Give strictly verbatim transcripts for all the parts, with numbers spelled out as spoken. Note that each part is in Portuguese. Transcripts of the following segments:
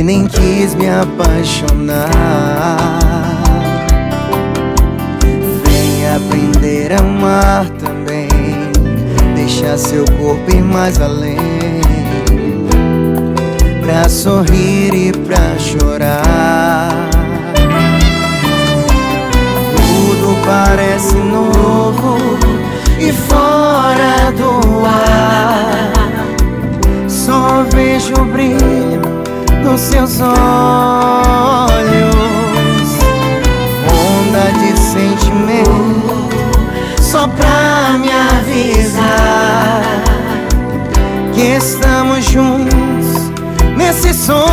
e nem quis me apaixonar. Vem aprender a amar também, deixar seu corpo ir mais além, pra sorrir e pra chorar. Tudo parece novo e fora do ar, só vejo o brilho nos seus olhos, onda de sentimento só pra me avisar que estamos juntos nesse sonho.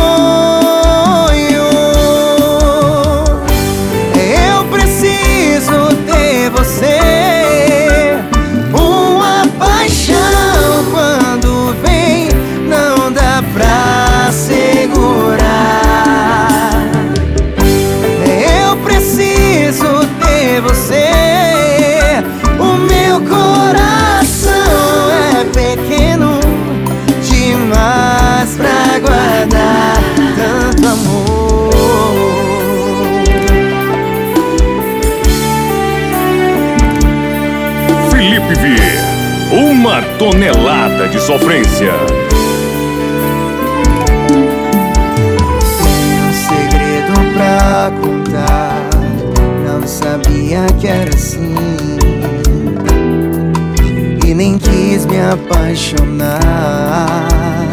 Eu preciso ter você, uma paixão quando vem não dá pra segurar. Eu preciso ter você, o meu coração é pequeno demais pra guardar tanto amor. Felipe Vieira, uma tonelada de sofrência. Tenho um segredo pra contar, não sabia que era assim, e nem quis me apaixonar.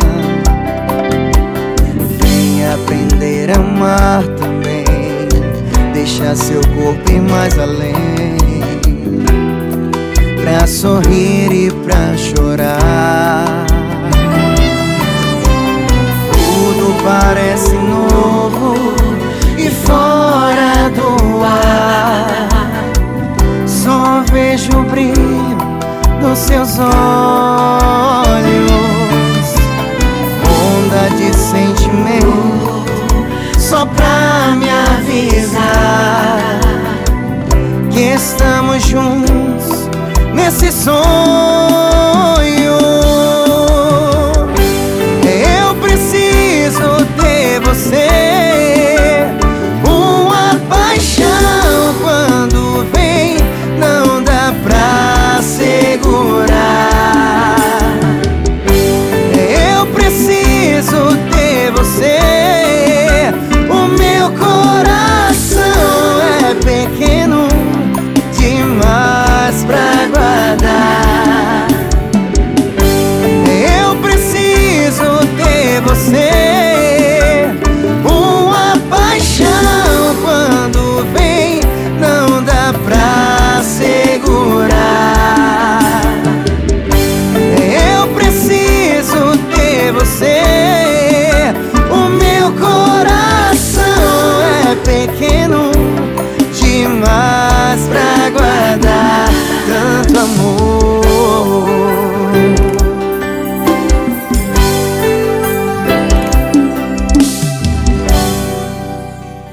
Vem aprender a amar também, deixar seu corpo ir mais além, pra sorrir e pra chorar. Tudo parece novo e fora do ar, só vejo o brilho nos seus olhos, onda de sentimento só pra me avisar que estamos juntos nesse sonho. Eu preciso ter você, uma paixão quando vem não dá pra segurar. Eu preciso ter você, o meu coração é pequeno demais pra guardar. Eu preciso ter você, uma paixão quando vem não dá pra segurar. Eu preciso ter você, o meu coração é pequeno